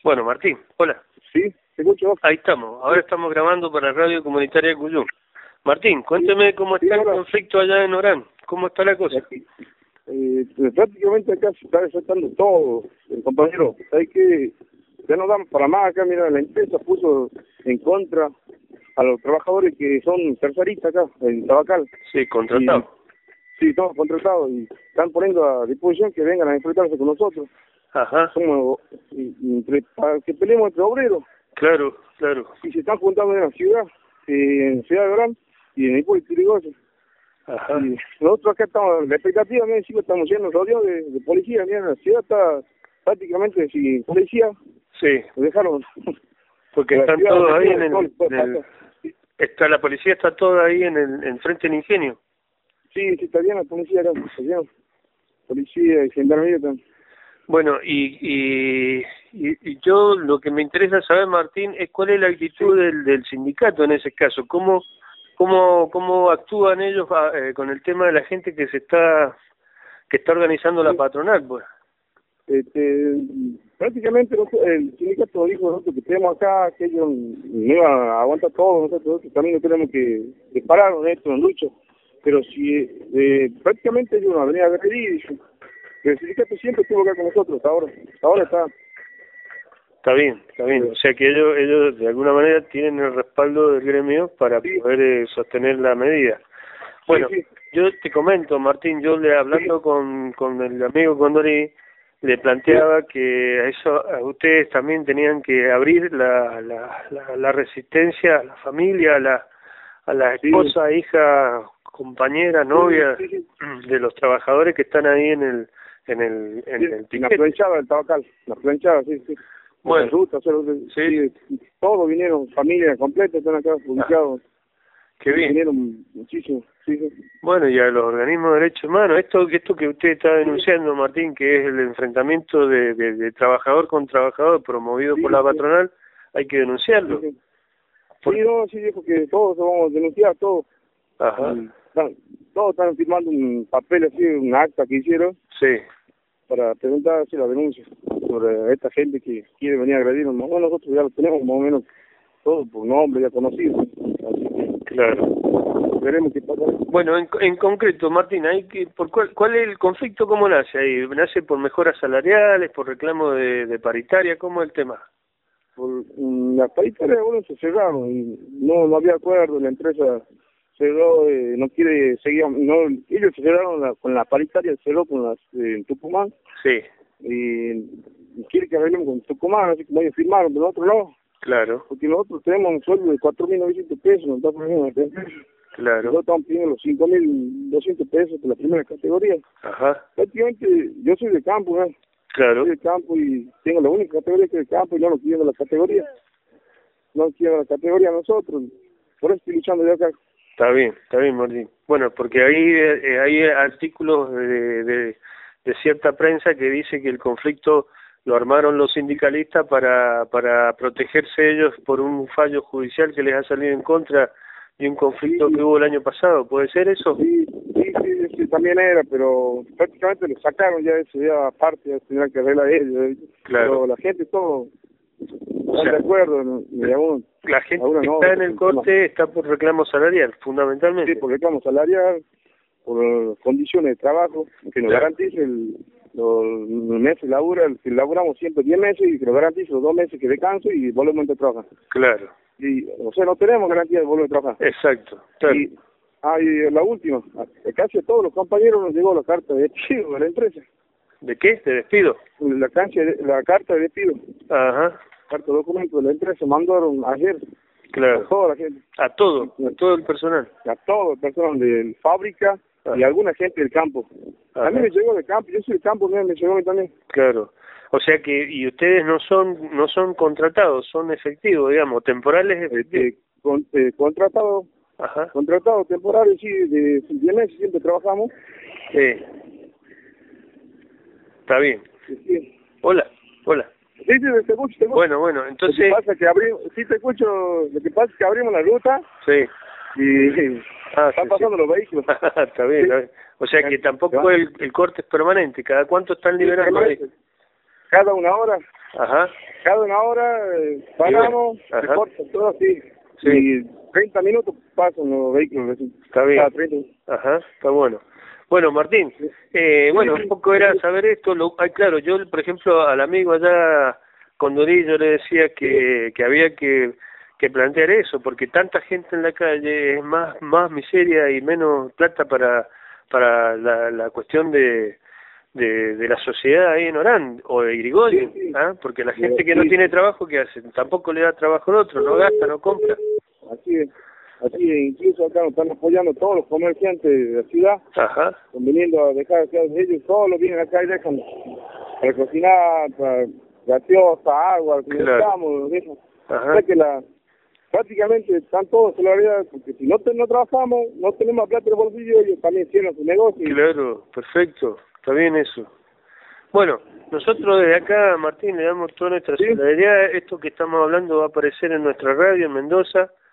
Bueno, Martín, hola. Sí, te escucho. Ahí estamos. Ahora estamos grabando para Radio Comunitaria de Cuyum. Martín, cuénteme cómo está el conflicto allá en Orán. ¿Cómo está la cosa? Aquí, prácticamente acá se está desatando todo, compañero. Hay que ya no dan para más acá. Mira, la empresa puso en contra a los trabajadores que son terceristas acá, en Tabacal. Sí, contratados. Sí, todos contratados, y están poniendo a disposición que vengan a enfrentarse con nosotros. Ajá. Somos, para que peleemos entre obreros. Claro, claro. Y se están juntando en la ciudad, en Ciudad de Orán y en Hipólito Yrigoyen. Ajá. Y nosotros acá estamos, la expectativa, mira, sí, estamos yendo rodeados de policía. Mira, la ciudad está prácticamente sin policía. Sí. Lo dejaron. Porque están todos ahí en está la policía está toda ahí en frente del ingenio. Sí, sí, está bien la policía acá, está bien. Policía y gendarmería también. Bueno, y yo lo que me interesa saber, Martín, es cuál es la actitud del sindicato en ese caso. ¿Cómo actúan ellos con el tema de la gente que está organizando la patronal, pues? Prácticamente el sindicato dijo nosotros que tenemos acá, que ellos no iban a aguantar todo, nosotros también no tenemos que parar en esto, en lucha. Pero si prácticamente ellos nos venían a agredir, el sindicato siempre estuvo acá con nosotros, hasta ahora está. Está bien, o sea que ellos de alguna manera tienen el respaldo del gremio para poder sostener la medida. Bueno, sí. Yo te comento, Martín, hablando con el amigo Condori, le planteaba que a ustedes también tenían que abrir la resistencia a la familia, a la esposa, hija, compañera, novia de los trabajadores que están ahí en el piquete. La planchada del Tabacal, la planchada, sí. Bueno, todos vinieron, familia completa, están acá ubicados. Qué bien. Vinieron muchísimo, sí. Bueno, y a los organismos de derechos humanos, esto que usted está denunciando, Martín, que es el enfrentamiento de trabajador con trabajador promovido por la patronal, hay que denunciarlo. Sí, porque todos vamos a denunciar, todos. Ajá. Todos están firmando un papel así, un acta que hicieron. Sí. Para presentar así la denuncia sobre esta gente que quiere venir a agredirnos. Bueno, nosotros ya lo tenemos más o menos todo por nombre ya conocido. Así que, claro. Veremos qué pasa. Bueno, en concreto, Martín, ¿cuál es el conflicto? ¿Cómo nace ahí? ¿Nace por mejoras salariales, por reclamo de paritaria? ¿Cómo es el tema? Por las paritarias, se cerraron y no había acuerdo, la empresa cerró, no quiere seguir, ellos se cerraron con la paritaria, cerró con las en Tucumán. Sí. Y quiere que arreglemos con Tucumán, así como ellos firmaron, pero nosotros no. Claro. Porque nosotros tenemos un sueldo de 4.900 pesos, nos está poniendo la empresa. Claro. Nosotros estamos pidiendo los 5.200 pesos de la primera categoría. Ajá. Prácticamente yo soy de campo, ¿no? Claro. Soy de campo y tengo la única categoría que es de campo y no nos quieren la categoría. No quieren la categoría a nosotros. Por eso estoy luchando yo acá. Está bien, Martín. Bueno, porque ahí hay artículos de cierta prensa que dice que el conflicto lo armaron los sindicalistas para protegerse ellos por un fallo judicial que les ha salido en contra de un conflicto que hubo el año pasado. ¿Puede ser eso? Sí, también era, pero prácticamente lo sacaron ya eso, ya aparte, ya tendrán que arreglar ellos. Claro. Pero la gente todo está de acuerdo. La gente que está en el corte está por reclamo salarial, fundamentalmente. Sí, por reclamo salarial, por condiciones de trabajo, que nos garantice los meses si laburamos siempre 10 meses y que nos garantice los 2 meses que descanso y volvemos a trabajar. Claro. Y, o sea, no tenemos garantía de volver a trabajar. Exacto. Claro. Y la última, casi a todos los compañeros nos llegó la carta de despido de la empresa. ¿De qué? ¿De despido? La carta de despido. Ajá. Carta de documento de la empresa mandaron ayer. Claro. A toda la gente. A todo el personal. A todo el personal de fábrica y alguna gente del campo. Ajá. A mí me llegó del campo, yo soy del campo, me llegó a mí también. Claro. O sea que, y ustedes no son contratados, son efectivos, digamos, temporales efectivos. Contratados. Ajá. Contratados temporales, sí, de 10 meses siempre trabajamos. Sí. Está bien. Sí. Hola. Sí, te escucho. Bueno, entonces... Lo que pasa es que lo que pasa es que abrimos la ruta. Sí. Y están pasando los vehículos. Está bien. O sea que tampoco el corte es permanente. ¿Cada cuánto están liberando ahí? Cada 1 hora. Ajá. cada una hora paramos, se corta todo así, y 30 minutos pasan los vehículos. Está bien. Ajá, está bueno. Bueno, Martín, bueno, un poco era saber esto. Claro, yo, por ejemplo, al amigo allá Condorí, yo le decía que había que plantear eso, porque tanta gente en la calle es más miseria y menos plata para la cuestión de la sociedad ahí en Orán o de Irigoyen, ¿ah? Porque la gente que no tiene trabajo, ¿qué hace? Tampoco le da trabajo al otro, no gasta, no compra. Así es, incluso acá nos están apoyando todos los comerciantes de la ciudad. Ajá. Están viniendo a dejar ellos todos vienen acá y dejan para cocinar, para gaseosa, agua, lo dejan. Ajá. O sea que prácticamente están todos en la realidad, porque si no trabajamos, no tenemos plata en el bolsillo, ellos también cierran su negocio. Claro, perfecto, está bien eso. Bueno, nosotros desde acá, Martín, le damos toda nuestra solidaridad. Esto que estamos hablando va a aparecer en nuestra radio en Mendoza,